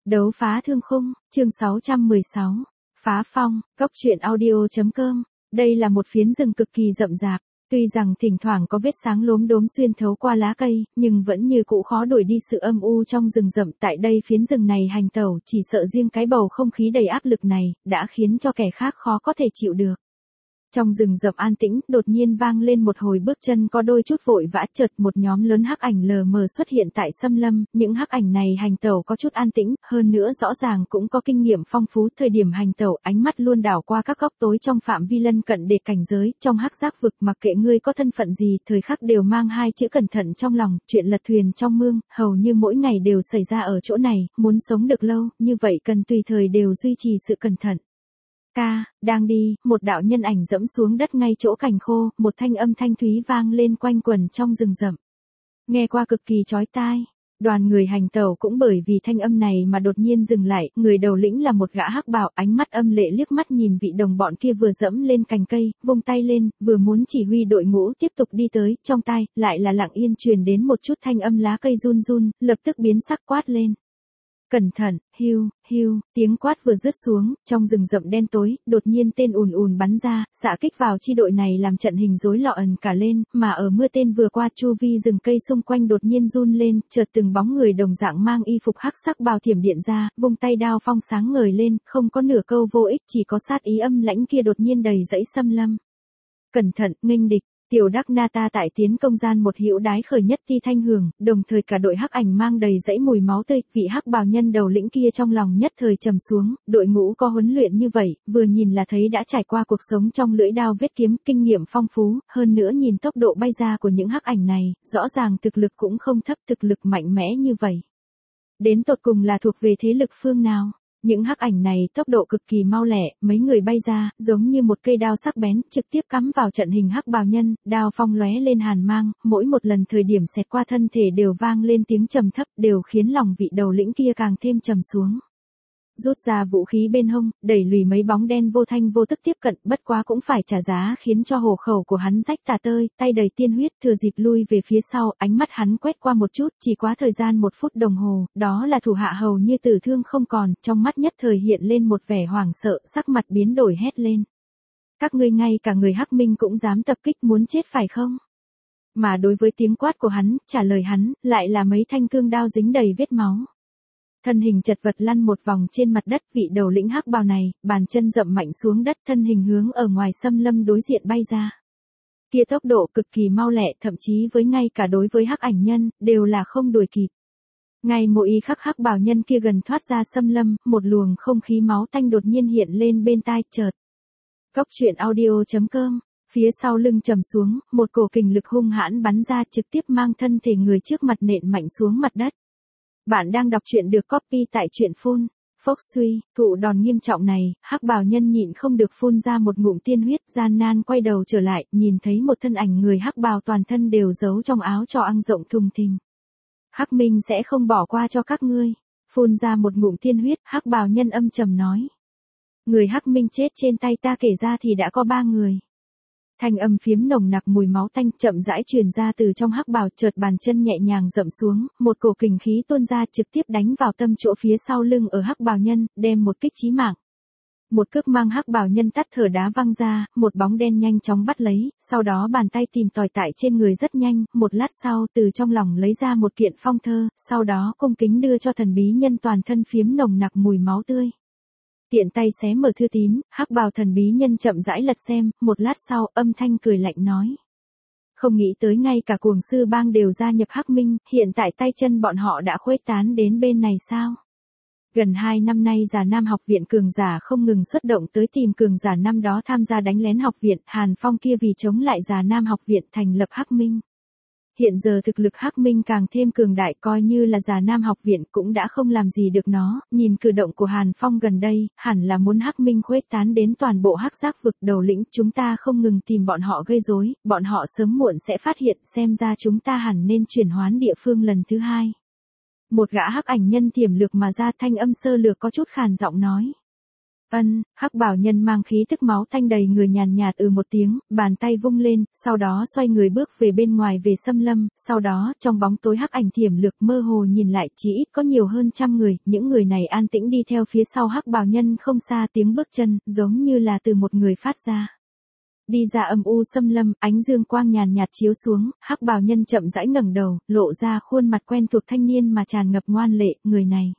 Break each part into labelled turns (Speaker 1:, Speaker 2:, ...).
Speaker 1: Đấu phá thương khung, chương 616. Phá phong, cốc truyện audio.com. Đây là một phiến rừng cực kỳ rậm rạp. Tuy rằng thỉnh thoảng có vết sáng lốm đốm xuyên thấu qua lá cây, nhưng vẫn như cũ khó đuổi đi sự âm u trong rừng rậm. Tại đây phiến rừng này hành tẩu, chỉ sợ riêng cái bầu không khí đầy áp lực này, đã khiến cho kẻ khác khó có thể chịu được. Trong rừng rậm an tĩnh, đột nhiên vang lên một hồi bước chân có đôi chút vội vã, chợt một nhóm lớn hắc ảnh lờ mờ xuất hiện tại xâm lâm. Những hắc ảnh này hành tẩu có chút an tĩnh, hơn nữa rõ ràng cũng có kinh nghiệm phong phú. Thời điểm hành tẩu, ánh mắt luôn đảo qua các góc tối trong phạm vi lân cận để cảnh giới. Trong hắc giác vực, mặc kệ ngươi có thân phận gì, thời khắc đều mang hai chữ cẩn thận trong lòng. Chuyện lật thuyền trong mương, hầu như mỗi ngày đều xảy ra ở chỗ này. Muốn sống được lâu, như vậy cần tùy thời đều duy trì sự cẩn thận. Đang đi, một đạo nhân ảnh dẫm xuống đất ngay chỗ cành khô, một thanh âm thanh thúy vang lên quanh quẩn trong rừng rậm. Nghe qua cực kỳ chói tai. Đoàn người hành tẩu cũng bởi vì thanh âm này mà đột nhiên dừng lại, người đầu lĩnh là một gã hắc bào, ánh mắt âm lệ liếc mắt nhìn vị đồng bọn kia vừa dẫm lên cành cây, vung tay lên, vừa muốn chỉ huy đội ngũ tiếp tục đi tới, trong tai, lại là lặng yên truyền đến một chút thanh âm lá cây run run, lập tức biến sắc quát lên. Cẩn thận, hưu, hưu, tiếng quát vừa dứt xuống, trong rừng rậm đen tối, đột nhiên tên ùn ùn bắn ra, xạ kích vào chi đội này làm trận hình rối loạn cả lên, mà ở mưa tên vừa qua chu vi rừng cây xung quanh đột nhiên run lên, chợt từng bóng người đồng dạng mang y phục hắc sắc bào thiểm điện ra, vung tay đao phong sáng ngời lên, không có nửa câu vô ích, chỉ có sát ý âm lãnh kia đột nhiên đầy dẫy xâm lâm. Cẩn thận, nghênh địch. Tiểu Đắc Na ta tại tiến công gian một hữu đái khởi nhất ti thanh hưởng, đồng thời cả đội hắc ảnh mang đầy dẫy mùi máu tươi, vị hắc bào nhân đầu lĩnh kia trong lòng nhất thời trầm xuống, đội ngũ có huấn luyện như vậy, vừa nhìn là thấy đã trải qua cuộc sống trong lưỡi đao vết kiếm, kinh nghiệm phong phú, hơn nữa nhìn tốc độ bay ra của những hắc ảnh này, rõ ràng thực lực cũng không thấp, thực lực mạnh mẽ như vậy. Đến tột cùng là thuộc về thế lực phương nào? Những hắc ảnh này tốc độ cực kỳ mau lẹ, mấy người bay ra, giống như một cây đao sắc bén, trực tiếp cắm vào trận hình hắc bào nhân, đao phong lóe lên hàn mang, mỗi một lần thời điểm xẹt qua thân thể đều vang lên tiếng trầm thấp, đều khiến lòng vị đầu lĩnh kia càng thêm trầm xuống. Rút ra vũ khí bên hông, đẩy lùi mấy bóng đen vô thanh vô tức tiếp cận, bất quá cũng phải trả giá khiến cho hổ khẩu của hắn rách tả tơi, tay đầy tiên huyết, thừa dịp lui về phía sau, ánh mắt hắn quét qua một chút, chỉ quá thời gian 1 phút đồng hồ, đó là thủ hạ hầu như tử thương không còn, trong mắt nhất thời hiện lên một vẻ hoảng sợ, sắc mặt biến đổi hét lên. Các ngươi ngay cả người Hắc Minh cũng dám tập kích, muốn chết phải không? Mà đối với tiếng quát của hắn, trả lời hắn, lại là mấy thanh cương đao dính đầy vết máu. Thân hình chật vật lăn một vòng trên mặt đất, vị đầu lĩnh hắc bào này, bàn chân dậm mạnh xuống đất, thân hình hướng ở ngoài xâm lâm đối diện bay ra. Kia tốc độ cực kỳ mau lẹ, thậm chí với ngay cả đối với hắc ảnh nhân, đều là không đuổi kịp. Ngay mỗi y khắc hắc bào nhân kia gần thoát ra xâm lâm, một luồng không khí máu tanh đột nhiên hiện lên bên tai, chợt. Cốc truyện audio.com. Phía sau lưng trầm xuống, một cổ kình lực hung hãn bắn ra, trực tiếp mang thân thể người trước mặt nện mạnh xuống mặt đất. Bạn đang đọc truyện được copy tại truyện phun. Phốc suy, thụ đòn nghiêm trọng này, hắc bào nhân nhịn không được phun ra một ngụm tiên huyết, gian nan quay đầu trở lại, nhìn thấy một thân ảnh người hắc bào toàn thân đều giấu trong áo cho ăn rộng thùng thình. Hắc Minh sẽ không bỏ qua cho các ngươi. Phun ra một ngụm tiên huyết, hắc bào nhân âm trầm nói. Người Hắc Minh chết trên tay ta kể ra thì đã có 3 người. Thanh âm phiếm nồng nặc mùi máu tanh chậm rãi truyền ra từ trong hắc bào, chợt bàn chân nhẹ nhàng dậm xuống, một cổ kình khí tuôn ra trực tiếp đánh vào tâm chỗ phía sau lưng ở hắc bào nhân, đem một kích chí mạng. Một cước mang hắc bào nhân tắt thở đá văng ra, một bóng đen nhanh chóng bắt lấy, sau đó bàn tay tìm tòi tại trên người rất nhanh, một lát sau từ trong lòng lấy ra một kiện phong thơ, sau đó cung kính đưa cho thần bí nhân toàn thân phiếm nồng nặc mùi máu tươi. Tiện tay xé mở thư tín, hắc bào thần bí nhân chậm rãi lật xem, một lát sau, âm thanh cười lạnh nói. Không nghĩ tới ngay cả cuồng sư bang đều gia nhập Hắc Minh, hiện tại tay chân bọn họ đã khuếch tán đến bên này sao? Gần 2 năm nay Già Nam học viện cường giả không ngừng xuất động tới tìm cường giả năm đó tham gia đánh lén học viện, Hàn Phong kia vì chống lại Già Nam học viện thành lập Hắc Minh. Hiện giờ thực lực Hắc Minh càng thêm cường đại, coi như là Già Nam học viện cũng đã không làm gì được nó, nhìn cử động của Hàn Phong gần đây, hẳn là muốn Hắc Minh khuếch tán đến toàn bộ hắc giác vực. Đầu lĩnh, chúng ta không ngừng tìm bọn họ gây rối, bọn họ sớm muộn sẽ phát hiện, xem ra chúng ta hẳn nên chuyển hoán địa phương lần thứ 2. Một gã hắc ảnh nhân tiềm lực mà ra, thanh âm sơ lược có chút khàn giọng nói. Hắc bảo nhân mang khí tức máu tanh đầy người nhàn nhạt một tiếng, bàn tay vung lên, sau đó xoay người bước về bên ngoài về xâm lâm, sau đó, trong bóng tối hắc ảnh thiểm lược mơ hồ nhìn lại chỉ ít có nhiều hơn 100 người, những người này an tĩnh đi theo phía sau hắc bảo nhân không xa tiếng bước chân, giống như là từ một người phát ra. Đi ra âm u xâm lâm, ánh dương quang nhàn nhạt chiếu xuống, hắc bào nhân chậm rãi ngẩng đầu, lộ ra khuôn mặt quen thuộc thanh niên mà tràn ngập ngoan lệ, người này.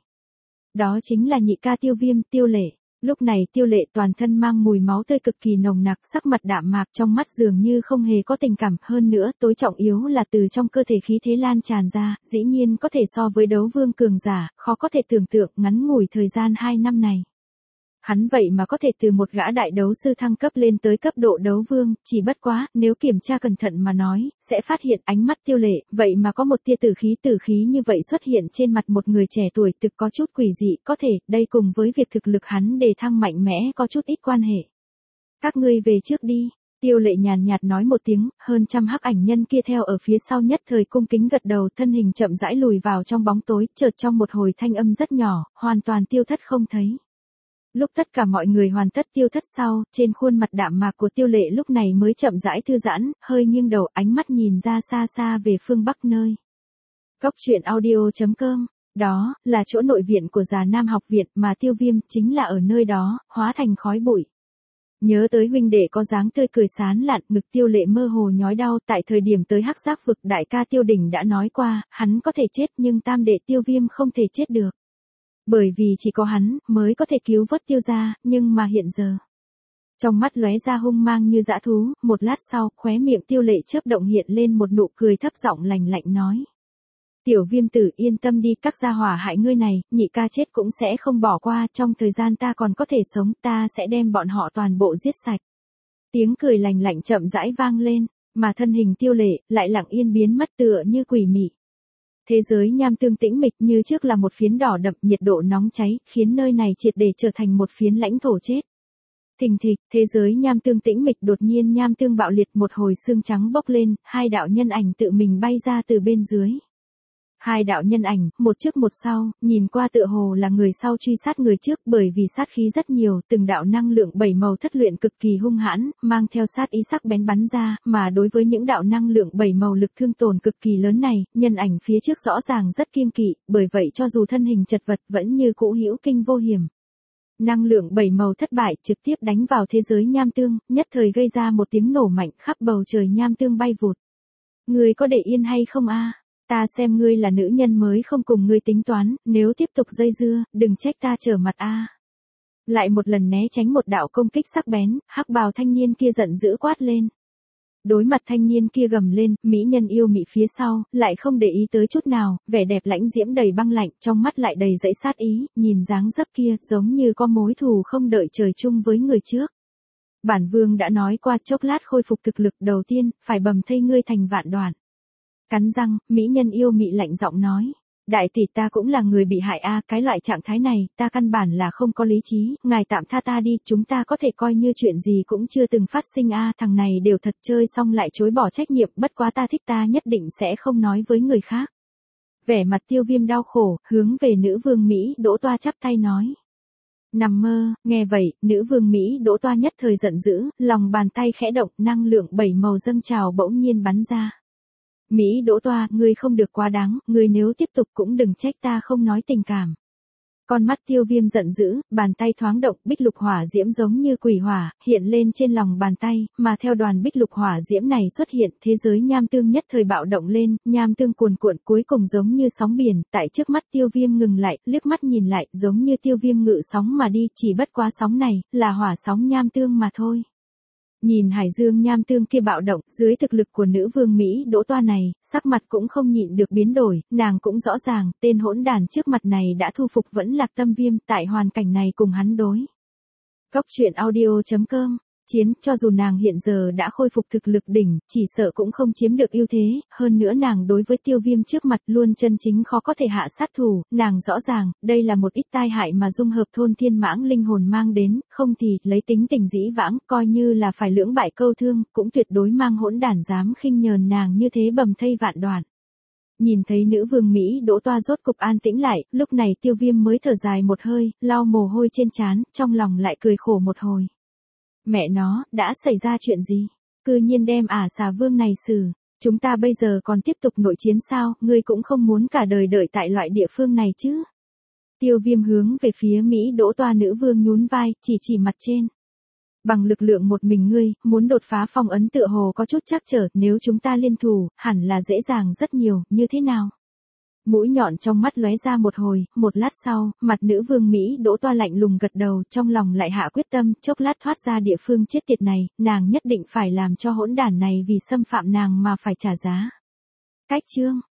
Speaker 1: Đó chính là nhị ca Tiêu Viêm, Tiêu Lệ. Lúc này Tiêu Lệ toàn thân mang mùi máu tươi cực kỳ nồng nặc, sắc mặt đạm mạc, trong mắt dường như không hề có tình cảm, hơn nữa, tối trọng yếu là từ trong cơ thể khí thế lan tràn ra, dĩ nhiên có thể so với đấu vương cường giả, khó có thể tưởng tượng ngắn ngủi thời gian 2 năm này. Hắn vậy mà có thể từ một gã đại đấu sư thăng cấp lên tới cấp độ đấu vương, chỉ bất quá, nếu kiểm tra cẩn thận mà nói, sẽ phát hiện ánh mắt Tiêu Lệ, vậy mà có một tia tử khí như vậy xuất hiện trên mặt một người trẻ tuổi thực có chút quỷ dị, có thể, đây cùng với việc thực lực hắn đề thăng mạnh mẽ có chút ít quan hệ. Các ngươi về trước đi. Tiêu Lệ nhàn nhạt nói một tiếng, hơn 100 hắc ảnh nhân kia theo ở phía sau nhất thời cung kính gật đầu, thân hình chậm rãi lùi vào trong bóng tối, chợt trong một hồi thanh âm rất nhỏ, hoàn toàn tiêu thất không thấy. Lúc tất cả mọi người hoàn tất tiêu thất sau, trên khuôn mặt đạm mạc của Tiêu Lệ lúc này mới chậm rãi thư giãn, hơi nghiêng đầu, ánh mắt nhìn ra xa xa về phương bắc nơi. Cốc truyện audio.com, đó là chỗ nội viện của Già Nam học viện mà Tiêu Viêm chính là ở nơi đó, hóa thành khói bụi. Nhớ tới huynh đệ có dáng tươi cười sán lạn, ngực Tiêu Lệ mơ hồ nhói đau, tại thời điểm tới Hắc Giác vực đại ca Tiêu Đỉnh đã nói qua, hắn có thể chết nhưng tam đệ Tiêu Viêm không thể chết được. Bởi vì chỉ có hắn mới có thể cứu vớt Tiêu gia, nhưng mà hiện giờ. Trong mắt lóe ra hung mang như dã thú, một lát sau, khóe miệng Tiêu Lệ chớp động hiện lên một nụ cười thấp giọng lạnh lạnh nói. Tiểu Viêm tử yên tâm đi, các gia hỏa hại ngươi này, nhị ca chết cũng sẽ không bỏ qua, trong thời gian ta còn có thể sống, ta sẽ đem bọn họ toàn bộ giết sạch. Tiếng cười lạnh lạnh chậm rãi vang lên, mà thân hình Tiêu Lệ lại lặng yên biến mất tựa như quỷ mị. Thế giới nham tương tĩnh mịch như trước là một phiến đỏ đậm, nhiệt độ nóng cháy, khiến nơi này triệt để trở thành một phiến lãnh thổ chết. Thình thịch, thế giới nham tương tĩnh mịch đột nhiên nham tương bạo liệt, một hồi xương trắng bốc lên, hai đạo nhân ảnh tự mình bay ra từ bên dưới. Hai đạo nhân ảnh, một trước một sau, nhìn qua tựa hồ là người sau truy sát người trước, bởi vì sát khí rất nhiều, từng đạo năng lượng 7 màu thất luyện cực kỳ hung hãn, mang theo sát ý sắc bén bắn ra, mà đối với những đạo năng lượng 7 màu lực thương tổn cực kỳ lớn này, nhân ảnh phía trước rõ ràng rất kiêng kỵ, bởi vậy cho dù thân hình chật vật vẫn như cũ hữu kinh vô hiểm. Năng lượng 7 màu thất bại trực tiếp đánh vào thế giới nham tương, nhất thời gây ra một tiếng nổ mạnh, khắp bầu trời nham tương bay vụt. Ngươi có để yên hay không a? Ta xem ngươi là nữ nhân mới không cùng ngươi tính toán, nếu tiếp tục dây dưa, đừng trách ta trở mặt a. Lại một lần né tránh một đạo công kích sắc bén, hắc bào thanh niên kia giận dữ quát lên. Đối mặt thanh niên kia gầm lên, mỹ nhân yêu mị phía sau, lại không để ý tới chút nào, vẻ đẹp lãnh diễm đầy băng lạnh, trong mắt lại đầy dẫy sát ý, nhìn dáng dấp kia, giống như có mối thù không đợi trời chung với người trước. Bản vương đã nói qua, chốc lát khôi phục thực lực, đầu tiên, phải bầm thây ngươi thành vạn đoạn. Cắn răng, mỹ nhân yêu mị lạnh giọng nói. Đại tỷ, ta cũng là người bị hại a, cái loại trạng thái này, ta căn bản là không có lý trí, ngài tạm tha ta đi, chúng ta có thể coi như chuyện gì cũng chưa từng phát sinh a, thằng này đều thật chơi xong lại chối bỏ trách nhiệm, bất quá ta thích, ta nhất định sẽ không nói với người khác. Vẻ mặt Tiêu Viêm đau khổ, hướng về nữ vương Mỹ Đỗ Toa chắp tay nói. Nằm mơ, nghe vậy, nữ vương Mỹ Đỗ Toa nhất thời giận dữ, lòng bàn tay khẽ động, năng lượng 7 màu dâng trào bỗng nhiên bắn ra. Mỹ Đỗ Toa, ngươi không được quá đáng, ngươi nếu tiếp tục cũng đừng trách ta không nói tình cảm. Con mắt Tiêu Viêm giận dữ, bàn tay thoáng động, bích lục hỏa diễm giống như quỷ hỏa, hiện lên trên lòng bàn tay, mà theo đoàn bích lục hỏa diễm này xuất hiện, thế giới nham tương nhất thời bạo động lên, nham tương cuồn cuộn cuối cùng giống như sóng biển, tại trước mắt Tiêu Viêm ngừng lại, liếc mắt nhìn lại, giống như Tiêu Viêm ngự sóng mà đi, chỉ bất quá sóng này, là hỏa sóng nham tương mà thôi. Nhìn hải dương nham tương kia bạo động, dưới thực lực của nữ vương Mỹ Đỗ Toa này, sắc mặt cũng không nhịn được biến đổi, nàng cũng rõ ràng, tên hỗn đản trước mặt này đã thu phục Vẫn Lạc Tâm Viêm, tại hoàn cảnh này cùng hắn đối. Cốc truyện audio.com, chiến, cho dù nàng hiện giờ đã khôi phục thực lực đỉnh, chỉ sợ cũng không chiếm được ưu thế, hơn nữa nàng đối với Tiêu Viêm trước mặt luôn chân chính khó có thể hạ sát thủ, nàng rõ ràng, đây là một ít tai hại mà dung hợp thôn thiên mãng linh hồn mang đến, không thì, lấy tính tình dĩ vãng, coi như là phải lưỡng bại câu thương, cũng tuyệt đối mang hỗn đản dám khinh nhờn nàng như thế bầm thây vạn đoạn. Nhìn thấy nữ vương Mỹ Đỗ Toa rốt cục an tĩnh lại, lúc này Tiêu Viêm mới thở dài một hơi, lau mồ hôi trên trán, trong lòng lại cười khổ một hồi. Mẹ nó, đã xảy ra chuyện gì? Cư nhiên đem xà vương này xử. Chúng ta bây giờ còn tiếp tục nội chiến sao, ngươi cũng không muốn cả đời đợi tại loại địa phương này chứ? Tiêu Viêm hướng về phía Mỹ Đỗ Toa nữ vương nhún vai, chỉ mặt trên. Bằng lực lượng một mình ngươi, muốn đột phá phong ấn tựa hồ có chút trắc trở, nếu chúng ta liên thủ, hẳn là dễ dàng rất nhiều, như thế nào? Mũi nhọn trong mắt lóe ra một hồi, một lát sau, mặt nữ vương Mỹ Đỗ Toa lạnh lùng gật đầu, trong lòng lại hạ quyết tâm, chốc lát thoát ra địa phương chết tiệt này, nàng nhất định phải làm cho hỗn đản này vì xâm phạm nàng mà phải trả giá. Cách chương